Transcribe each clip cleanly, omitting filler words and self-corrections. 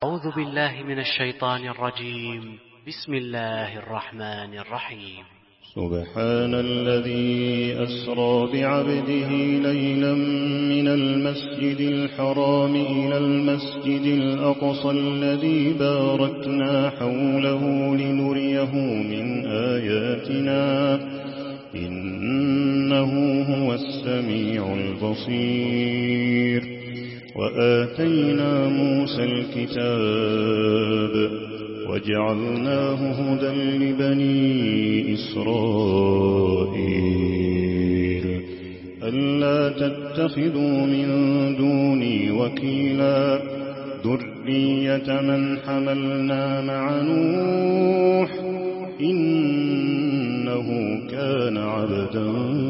أعوذ بالله من الشيطان الرجيم. بسم الله الرحمن الرحيم. سبحان الذي أسرى بعبده ليلا من المسجد الحرام إلى المسجد الأقصى الذي باركنا حوله لنريه من آياتنا إنه هو السميع البصير. وآتينا موسى الكتاب وجعلناه هدى لبني إسرائيل ألا تتخذوا من دوني وكيلا ذرية من حملنا مع نوح إنه كان عبدا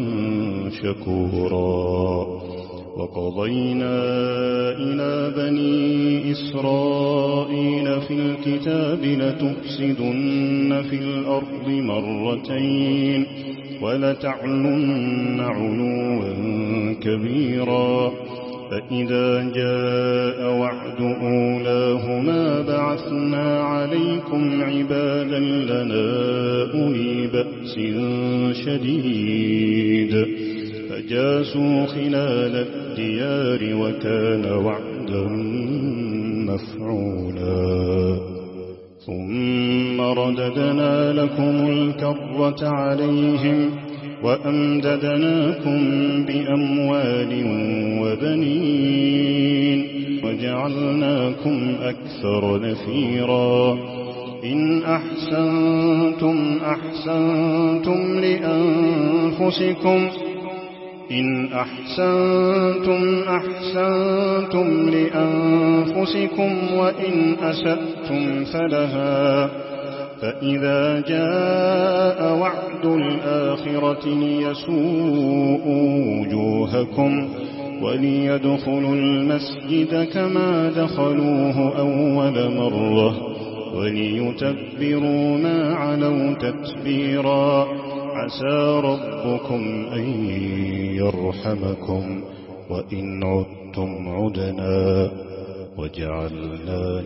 شكورا. وقضينا إلى بني إسرائيل في الكتاب لتفسدن في الأرض مرتين ولتعلن علوا كبيرا فإذا جاء وعد أولاهما بعثنا عليكم عبادا لنا أولي بأس شديد فجاسوا خلال الديار وكان وعدا مفعولا. ثم رددنا لكم الكرة عليهم وأمددناكم بأموال وبنين وجعلناكم أكثر نفيرا. إن أحسنتم أحسنتم لأنفسكم وإن أسأتم فلها. فإذا جاء وعد الآخرة ليسوءوا وجوهكم وليدخلوا المسجد كما دخلوه أول مرة وليتبروا ما علوا تتبيرا. عسى ربكم أن يرحمكم وإن عدتم عدنا وجعلنا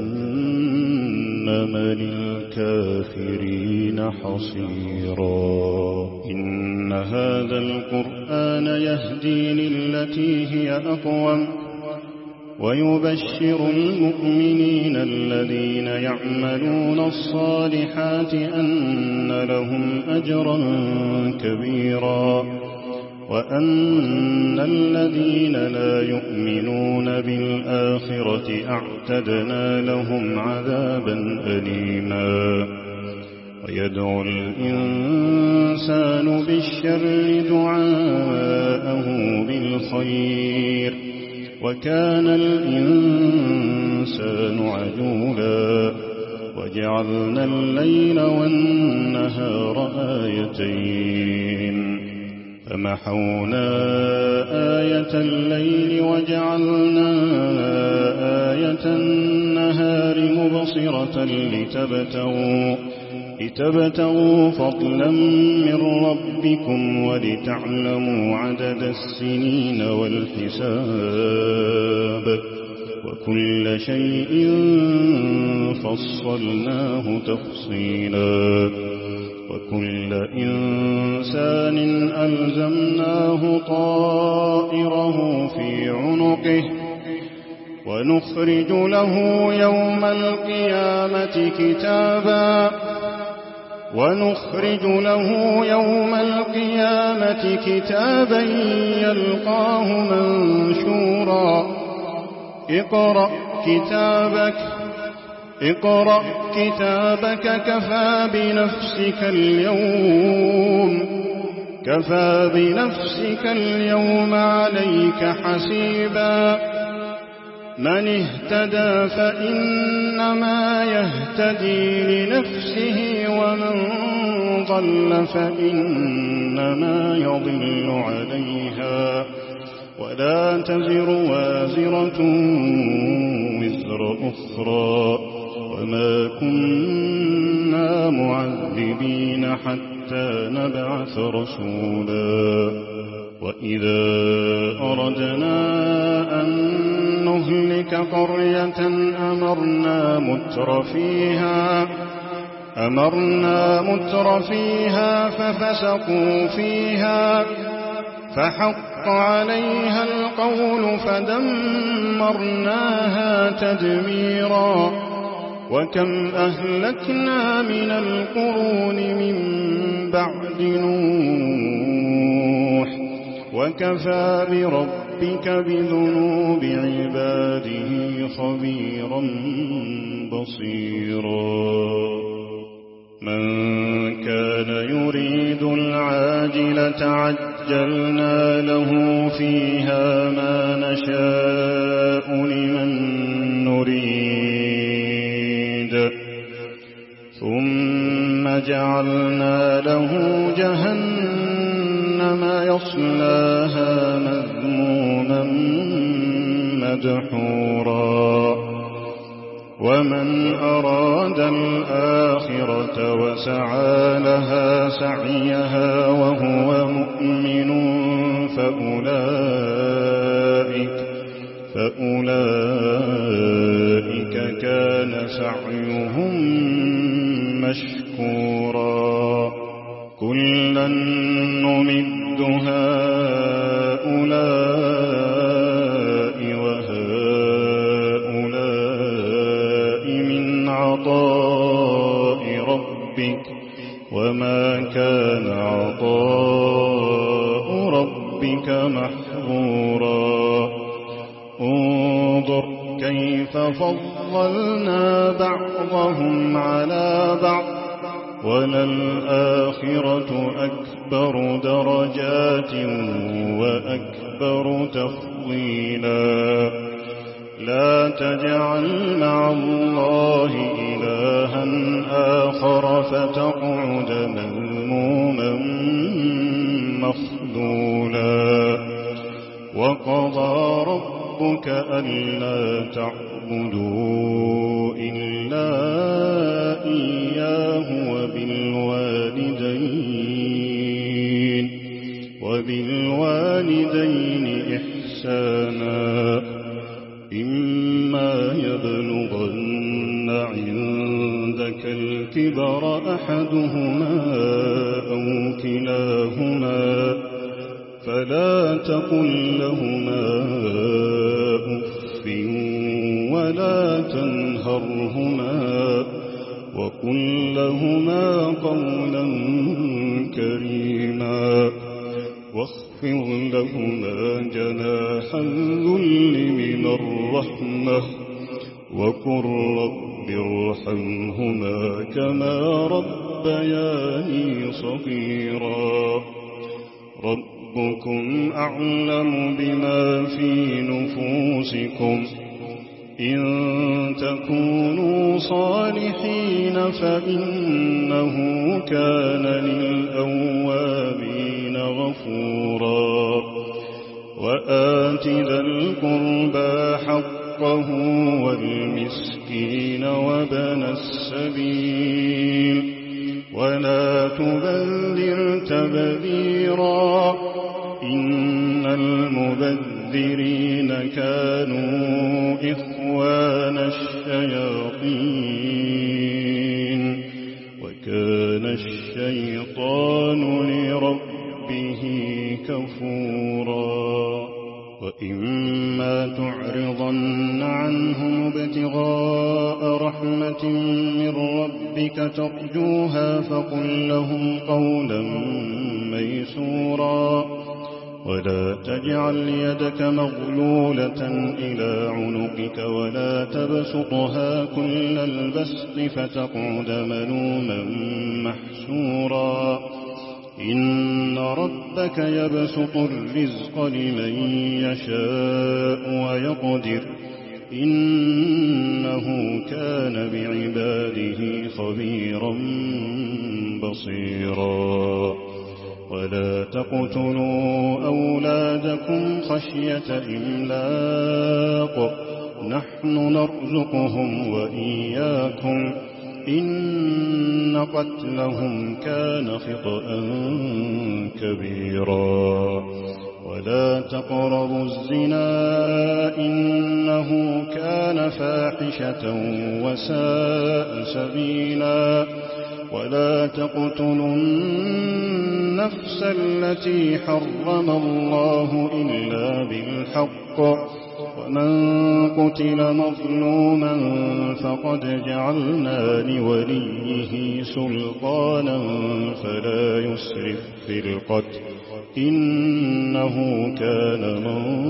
جهنم للكافرين حصيرا. إن هذا القرآن يهدي للتي هي أقوم ويبشر المؤمنين الذين يعملون الصالحات أن لهم أجرا كبيرا وأن الذين لا يؤمنون بالآخرة أعتدنا لهم عذابا أليما. ويدعو الإنسان بالشر دعاءه بالخير وكان الإنسان عجولا. وجعلنا الليل والنهار آيتين فمحونا آية الليل وجعلنا آية النهار مبصرة لتبتغوا فضلا من ربكم ولتعلموا عدد السنين والحساب وكل شيء فصلناه تفصيلا. وكل إنسان ألزمناه طائره في عنقه ونخرج له يوم القيامة كتابا يلقاه منشورا. اقرأ كتابك كفى بنفسك اليوم عليك حسيبا. من اهتدى فإنما يهتدي لنفسه ومن ضل فإنما يضل عليها ولا تزر وازرة وزر أخرى وما كنا معذبين حتى نبعث رسولا. وإذا أردنا أن نهلك قرية أمرنا متر فيها ففسقوا فيها فحق عليها القول فدمرناها تدميرا وكم أهلكنا من القرون من بعد نوح وكفى بربك بذنوب عباده خبيرا بصيرا من كان يريد العاجلة عجلنا له فيها ما نشاء لمن نريد ثم جعلنا له جهنم يصلاها مذموما مدحورا ومن أراد الآخرة وسعى لها سعيها وهو مؤمن فأولئك كان سعيهم مشكورا كلا نمد هؤلاء وهؤلاء من عطاء ربك وما كان عطاء ربك محظورا انظر كيف فضلنا بعضهم على بعض وللآخرة أكبر درجات وأكبر تفضيلا لا تجعل مع الله إلها آخر فتقعد مذموما مخذولا وقضى ربك ألا تعبدوا إلا إياه وبالوالدين إحسانا إما يبلغن عندك الكبر أحدهما أو كلاهما فلا تقل لهما أف ولا تنهرهما وقل لهما قولا كريما واخفض لهما جناح الذل من الرحمة وقل رب ارحمهما كما ربياني صغيرا ربكم أعلم بما في نفوسكم إن تكونوا صالحين فإنه كان للأوابين غفورا وآت ذا القربى حقه والمسكين وابن السبيل ولا تبذر تبذيرا إن المبذرين كانوا إخوان الشياطين وكان الشيطان لربه كفورا وإما تعرضن عنهم ابتغاء رحمة من ربك ترجوها فقل لهم قولا ميسورا ولا تجعل يدك مغلولة إلى عنقك ولا تبسطها كل البسط فتقعد ملوما محسورا إن ربك يبسط الرزق لمن يشاء ويقدر إنه كان بعباده خبيرا بصيرا ولا تقتلوا أولادكم خشية إملاق نحن نرزقهم وإياكم إن قتلهم كان خطأ كبيرا ولا تقربوا الزنا إنه كان فاحشة وساء سبيلا ولا تقتلوا النفس التي حرم الله إلا بالحق ومن قتل مظلوما فقد جعلنا لوليه سلطانا فلا يسرف في القتل إنه كان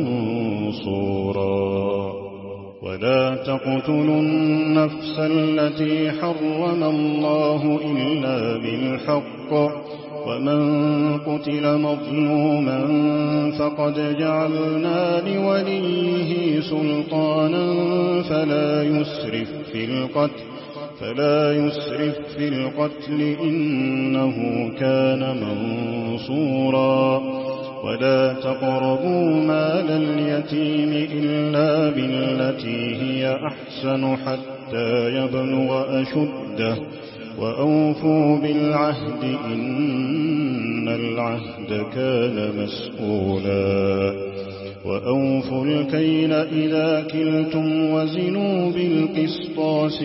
منصورا ولا تقتلوا النفس التي حرم الله إلا بالحق ومن قتل مظلوما فقد جعلنا لوليه سلطانا فلا يسرف في القتل إنه كان منصورا ولا تقربوا مال اليتيم إلا بالتي هي أحسن حتى يبلغ أشده وأوفوا بالعهد إن العهد كان مسؤولا وأوفوا الكيل إذا كلتم وزنوا بالقسطاس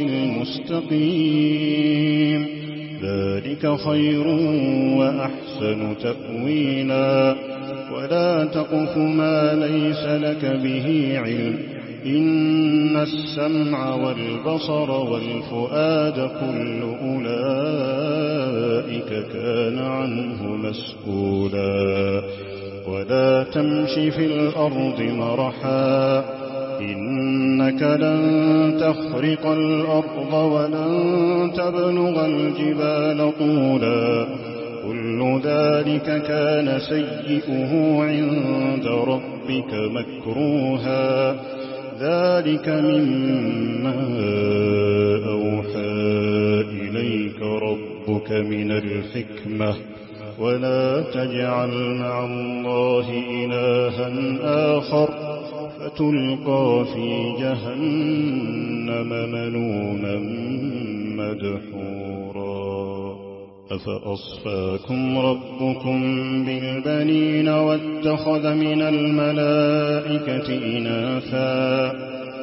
المستقيم ذلك خير وأحسن تأويلا ولا تقف ما ليس لك به علم إن السمع والبصر والفؤاد كل أولئك كان عنه مسؤولا ولا تمش في الأرض مرحا إنك لن تخرق الأرض ولن تبلغ الجبال طولا كل ذلك كان سيئه عند ربك مكروها ذلك مما أوحى إليك ربك من الحكمة ولا تجعل مع الله إلها آخر فتلقى في جهنم ملوما مدحورا أفأصفاكم ربكم بالبنين واتخذ من الملائكة إناثا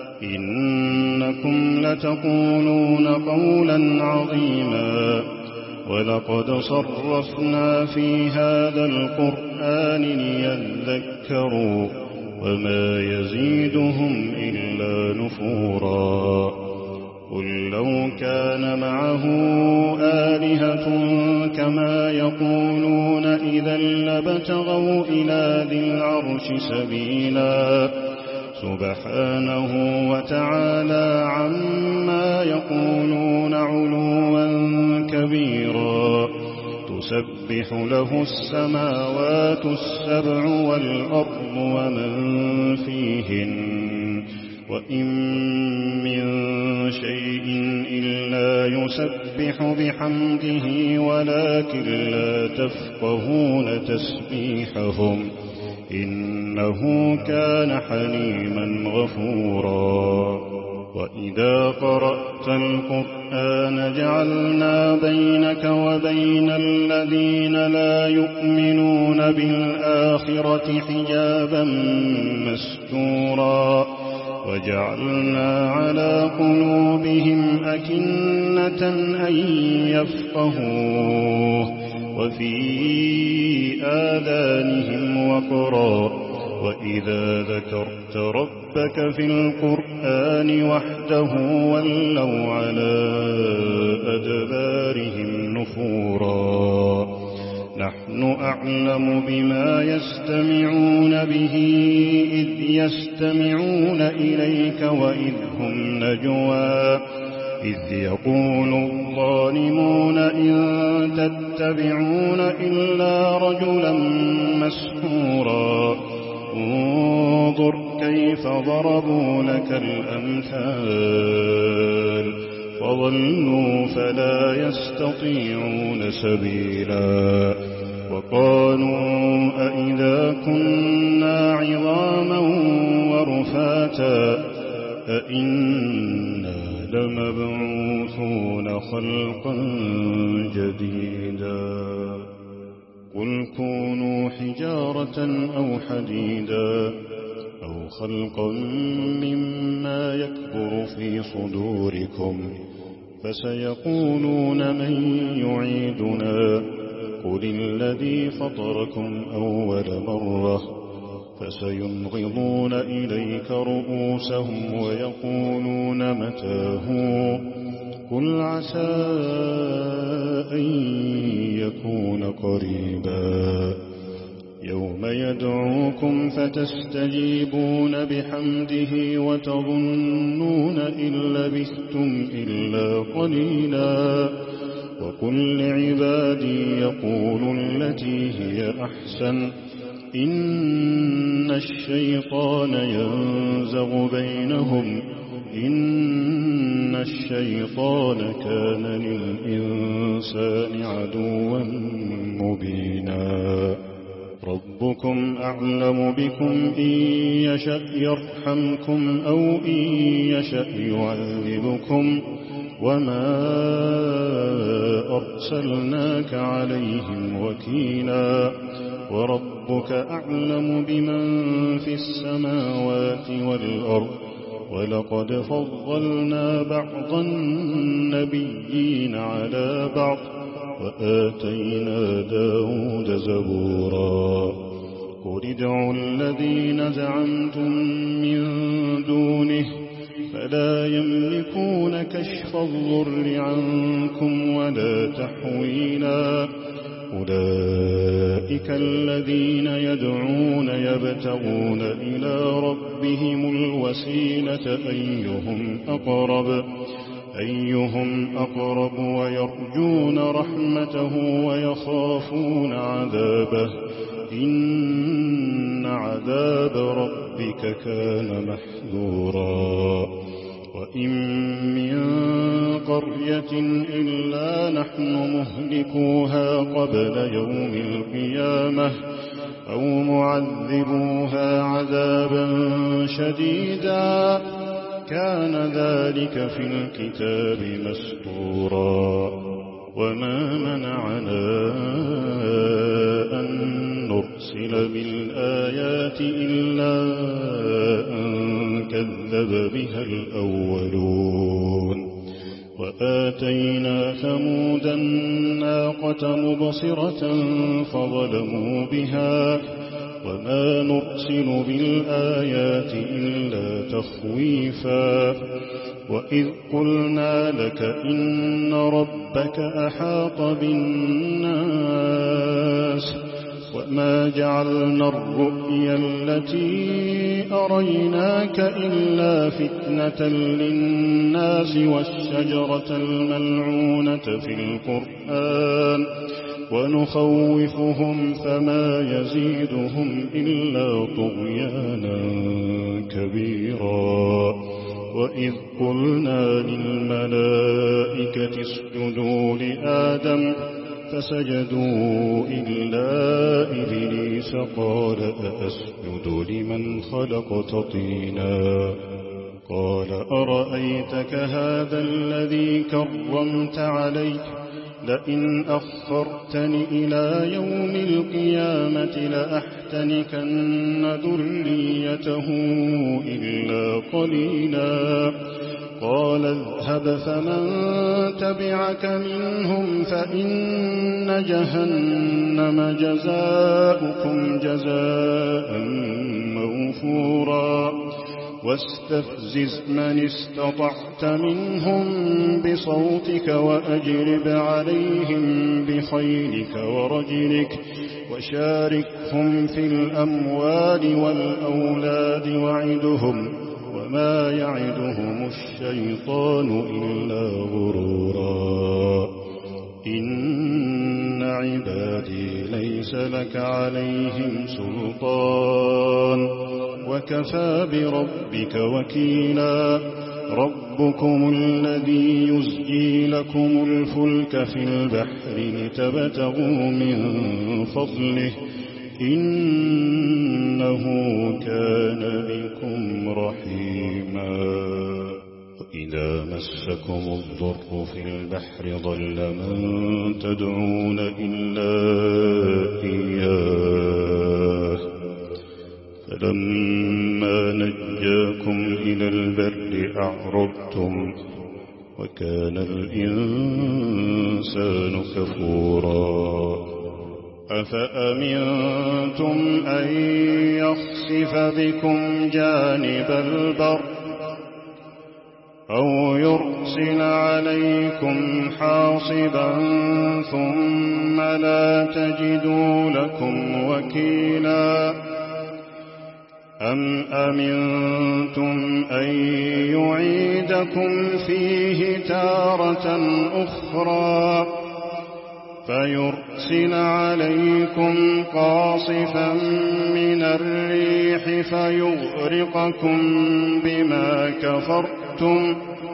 إنكم لتقولون قولا عظيما ولقد صرفنا في هذا القرآن ليذكروا وما يزيدهم إلا نفورا قل لو كان معه آلهة كما يقولون إذا لابتغوا إلى ذي العرش سبيلا سبحانه وتعالى عما يقولون علوا كبيرا تسبح له السماوات السبع والأرض ومن فيهن وإن من شيء إلا يسبح بحمده ولكن لا تفقهون تسبيحهم إنه كان حليما غفورا وإذا قرأت القرآن جعلنا بينك وبين الذين لا يؤمنون بالآخرة حجابا مستورا وجعلنا على قلوبهم أكنة أن يفقهوه وفي آذانهم وقرا وإذا ذكرت ربك في القرآن وحده ولوا على أدبارهم نفورا نحن أعلم بما يستمعون به إذ يستمعون إليك وإذ هم نجوى إذ يقول الظالمون إن تتبعون إلا رجلا مسحورا انظر كيف ضربوا لك الأمثال فضلوا فلا يستطيعون سبيلا وقالوا أئذا كنا عظاما ورفاتا أئنا لمبعوثون خلقا جديدا قل كونوا حجارة أو حديدا أو خلقا مما يكبر في صدوركم فسيقولون من يعيدنا قل الذي فطركم أول مرة فسينغضون إليك رؤوسهم ويقولون متى هو قل عسى أن يكون قريبا يوم يدعوكم فتستجيبون بحمده وتظنون إن لبثتم إلا قليلا وقل لعبادي يقولوا التي هي أحسن إن الشيطان ينزغ بينهم إن الشيطان كان للإنسان عدوا مبينا ربكم أعلم بكم إن يشأ يرحمكم أو إن يشأ يعذبكم وما أرسلناك عليهم وكيلا وربك أعلم بمن في السماوات والأرض ولقد فضلنا بعض النبيين على بعض وآتينا داود زبورا قل ادعوا الذين زعمتم من دونه فلا يملكون كشف الضر عنكم ولا تحويلا أولئك الذين يدعون يبتغون إلى ربهم الوسيلة أيهم أقرب ويرجون رحمته ويخافون عذابه إن عذاب ربك كان محذورا وإن من قرية إلا نحن مهلكوها قبل يوم القيامة أو معذبوها عذابا شديدا كان ذلك في الكتاب مسطورا وما منعنا أن نرسل بالآيات إلا أن كذب بها الأولون وآتينا ثمود الناقة مبصرة فظلموا بها وما نرسل بالآيات إلا تخويفا وإذ قلنا لك إن ربك أحاط بالناس وما جعلنا الرؤيا التي أريناك إلا فتنة للناس والشجرة الملعونة في القرآن ونخوفهم فما يزيدهم إلا طغيانا كبيرا وإذ قلنا للملائكة اسجدوا لآدم فسجدوا إلا إبليس قال أأسجد لمن خلقت طينا قال أرأيتك هذا الذي كرمت عليه لئن أخرتني إلى يوم القيامة لأحتنكن ذريته إلا قليلا قال اذهب فمن تبعك منهم فإن جهنم جزاؤكم جزاء موفورا واستفزز من استطعت منهم بصوتك وأجلب عليهم بخيلك ورجلك وشاركهم في الأموال والأولاد وعدهم وما يعدهم الشيطان إلا غرورا إن عبادي ليس لك عليهم سلطان وكفى بربك وكيلا ربكم الذي يزجي لكم الفلك في البحر لتبتغوا من فضله إنه كان بكم رحيما إذا مسكم الضر في البحر ضل من تدعون إلا إياه فلما نجاكم إلى البر أعرضتم وكان الإنسان كفورا أفأمنتم أن يخسف بكم جانب البر أو يرسل عليكم حاصبا ثم لا تجدوا لكم وكيلا أم أمنتم أن يعيدكم فيه تارة أخرى فيرسل عليكم قاصفا من الريح فيغرقكم بما كفرتم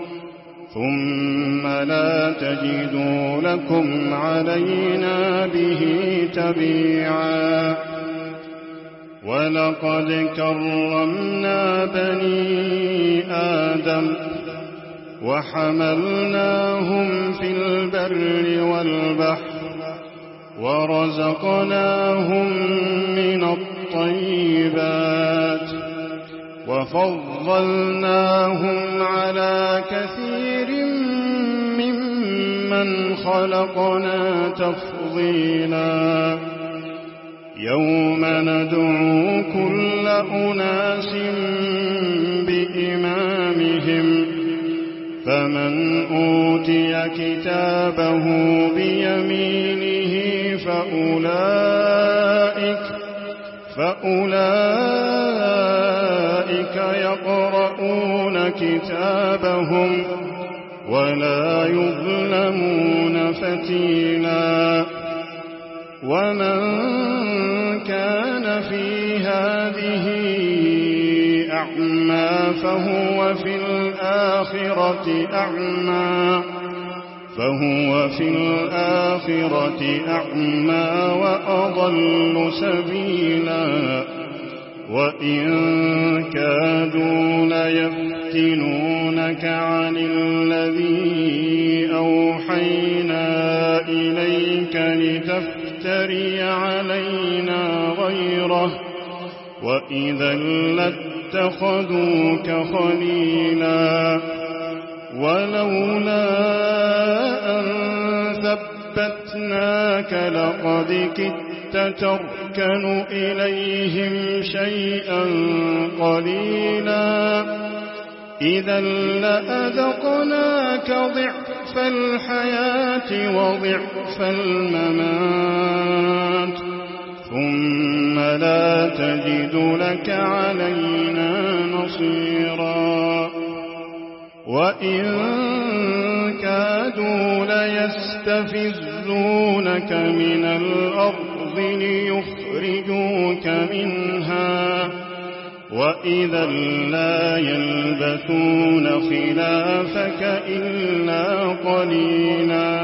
ثم لا تجدوا لكم علينا به تبيعا ولقد كرمنا بني آدم وحملناهم في البر والبحر ورزقناهم من الطيبات وفضلناهم على كثير ممن خلقنا تفضيلا يوم ندعو كل أناس بإمامهم فمن أوتي كتابه بيمينه فأولئك يقرؤون كتابهم ولا يظلمون فتيلا ومن كان في هذه أعمى فهو في الآخرة أعمى وأضل سبيلا وإن كادوا ليفتنونك عن الذي أوحينا إليك لتفتري علينا غيره وإذا لاتخذوك خليلا ولولا أن ثبتناك لقد كدت تركن إليهم شيئا قليلا إذا لأذقناك ضعف الحياة وضعف الممات ثم لا تجد لك علينا نصيرا وإن كادوا ليستفزونك من الأرض ليخرجوك منها وإذا لا يلبثون خلافك إلا قليلا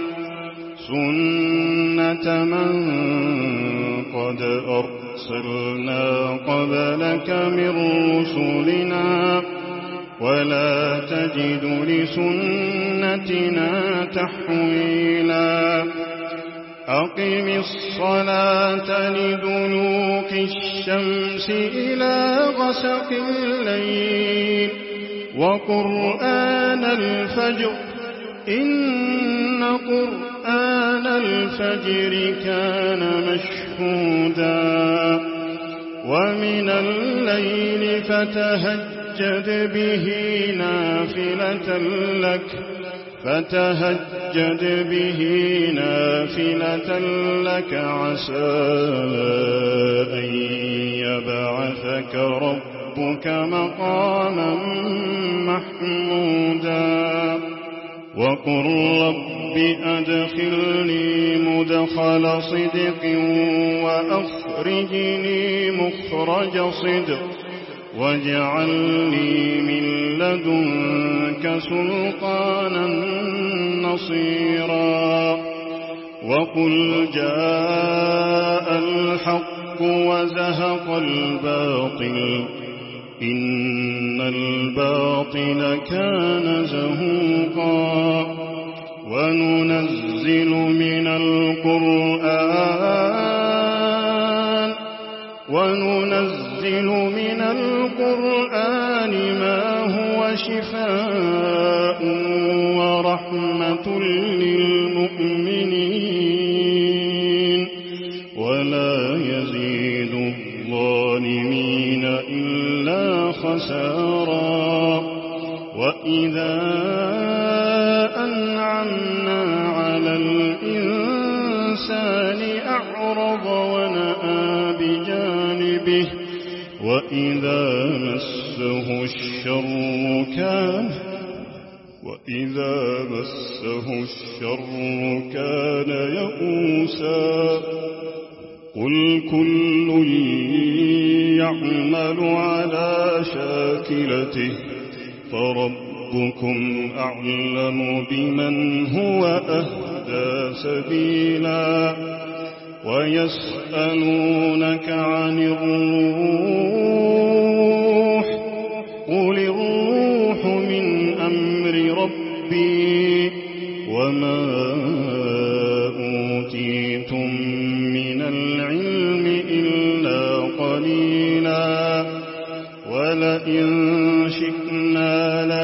سنة من قد أرسلنا قبلك من رسلنا ولا تجد لسنتنا تحويلا أقم الصلاة لدلوك الشمس إلى غسق الليل وقرآن الفجر إن قرآن الفجر كان مشهودا ومن الليل فتهجد به نافلة لك عسى أن يبعثك ربك مقاما محمودا وقل رب أدخلني مدخل صدق وأخرجني مخرج صدق واجعل لي من لدنك سلطانا نصيرا وقل جاء الحق وزهق الباطل إن الباطل كان زهوقا وننزل من القرآن ما هو شفاء ورحمة للمؤمنين ولا يزيد الظالمين إلا خسارا وإذا أنعمنا على الإنسان أعرض ونأى بجانبه وإذا مسه الشر كان يئوسا قل كل يعمل على شاكلته فربكم أعلم بمن هو أهدى سبيلا ويسألونك عن الروح قل الروح من أمر ربي وما أوتيتم من العلم إلا قليلا ولئن شئنا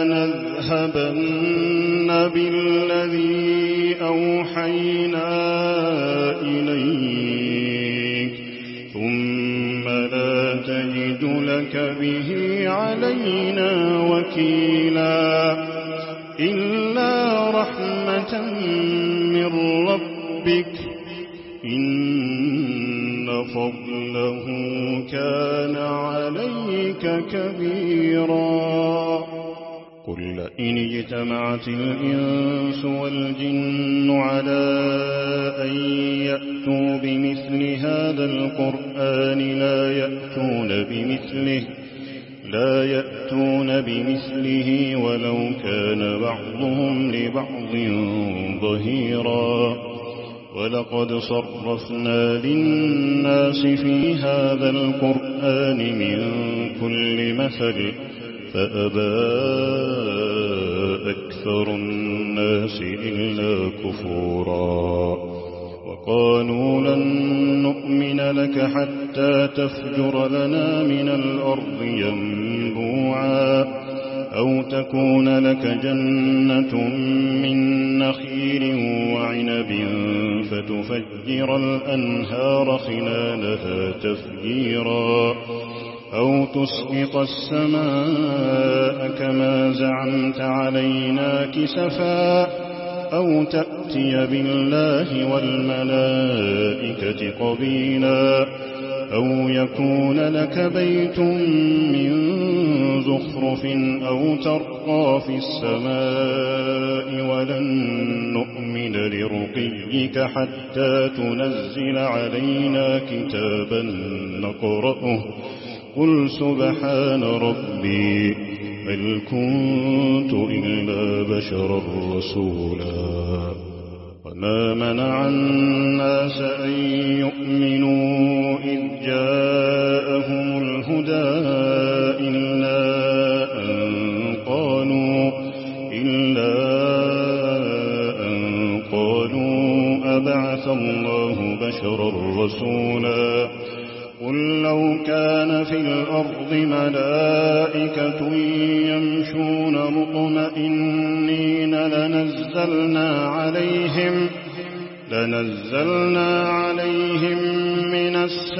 لنذهبن بالذي أوحينا إليك ثم لا تجد لك به علينا وكيلا إلا رحمة من ربك إن فضله كان عليك كبيرا قل إن اجتمعت الإنس والجن على أن يأتوا بمثل هذا القرآن لا يأتون بمثله ولو كان بعضهم لبعض ظهيرا ولقد صرفنا للناس في هذا القرآن من كل مثل فأبى أكثر الناس إلا كفورا وقالوا لن نؤمن لك حتى تفجر لنا من الأرض ينبوعا أو تكون لك جنة من نخيل وعنب فتفجر الأنهار خلالها تفجيرا أو تسقط السماء كما زعمت علينا كسفا أو تأتي بالله والملائكة قبيلا أو يكون لك بيت من زخرف أو ترقى في السماء ولن نؤمن لرقيك حتى تنزل علينا كتابا نقرأه قل سبحان ربي هل كنت إلا بشرا رسولا وما منع الناس أن يؤمنوا إذ جاءهم الهدى إلا أن قالوا أبعث الله بشرا رسولا قل لو كان في الأرض ملائكة يمشون مطمئنين لنزلنا عليهم من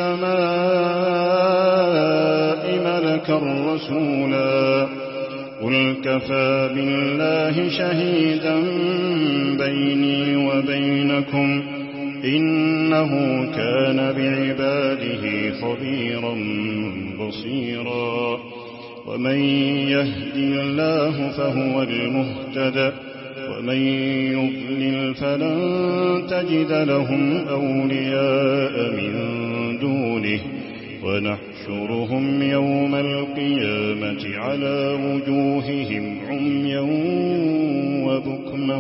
السماء ملكا رسولا قل كفى بالله شهيدا بيني وبينكم إنه كان بعباده خبيرا بصيرا ومن يهد الله فهو المهتد ومن يضلل فلن تجد لهم أولياء من دونه ونحشرهم يوم القيامة على وجوههم عميا وبكما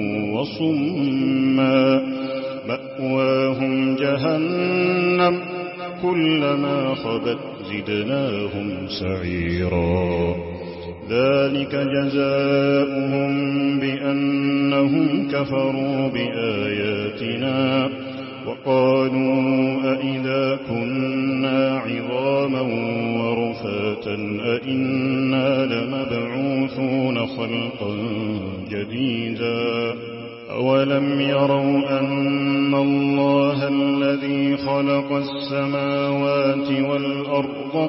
وصما مأواهم جهنم كلما خبت زدناهم سعيرا ذلك جزاؤهم بأنهم كفروا بآياتنا وقالوا أئذا كنا عظاما ورفاتا أئنا لمبعوثون خلقا جديدا أولم يروا أن الله الذي خلق السماوات والأرض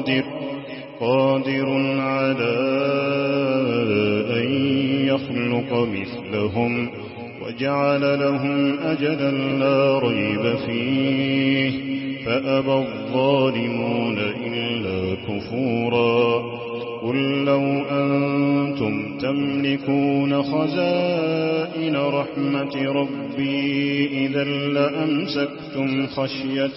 قادر على أن يخلق مثلهم وجعل لهم أجلا لا ريب فيه فأبى الظالمون إلا كفورا قل لو أنتم تملكون خزائن رحمة ربي إذا لأمسكتم خشية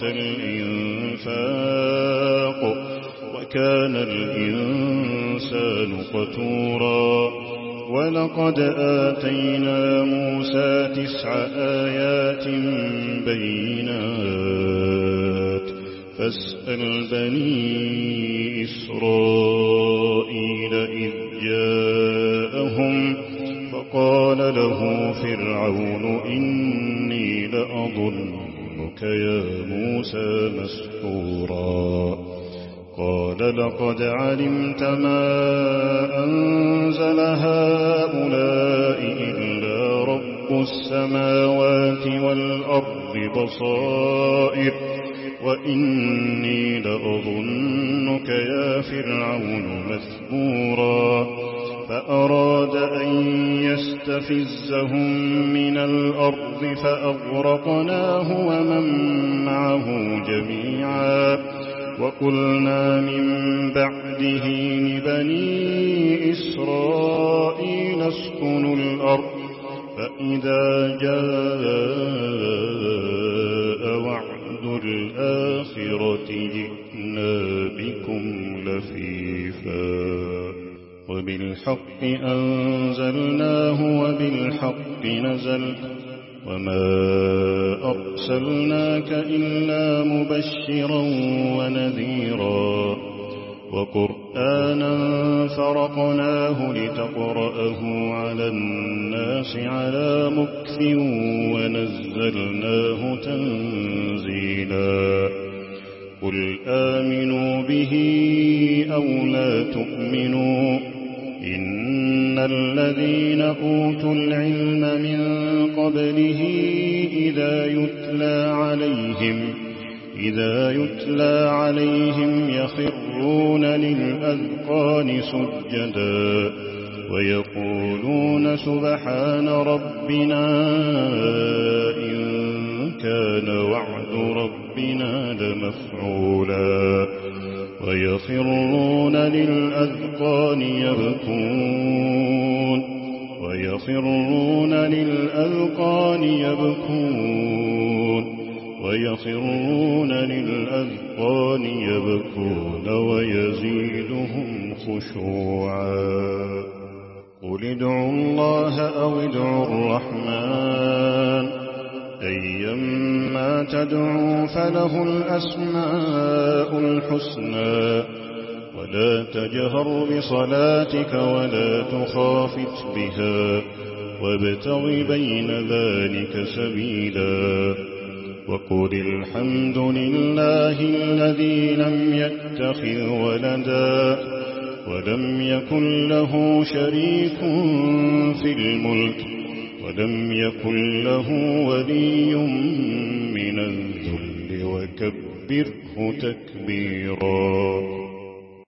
الإنفاق وكان الإنسان قتورا ولقد آتينا موسى 9 آيات بينات فاسأل بني إسرائيل إذ جاءهم فقال له فرعون إني لأظنك يا موسى مسحورا قال لقد علمت ما أنزل هؤلاء إلا رب السماوات والأرض بصائر وإني لأظنك يا فرعون مثبورا فأراد أن يستفزهم من الأرض فأغرقناه ومن معه جميعا وقلنا من بعده لبني إسرائيل اسكنوا الأرض فإذا جاء وعد الآخرة جئنا بكم لفيفا وبالحق أنزلناه وبالحق نزل وما أرسلناك إلا مبشرا ونذيرا وقرآنا فرقناه لتقرأه على الناس على مكث ونزلناه تنزيلا قل آمنوا به أو لا تؤمنوا إن الذين أوتوا العلم من قبله إذا يتلى عليهم يخرون للأذقان سجدا ويقولون سبحان ربنا إن كان وعد ربنا لمفعولا ويخرون للأذقان يبكون ويزيدهم خشوعا قل ادعوا الله أو ادعوا الرحمن أيما تدعوا فله الأسماء الحسنى ولا تجهر بصلاتك ولا تخافت بها وابتغ بين ذلك سبيلا وقل الحمد لله الذي لم يتخذ ولدا ولم يكن له شريك في الملك ولم يكن له ولي من الذل وكبره تكبيرا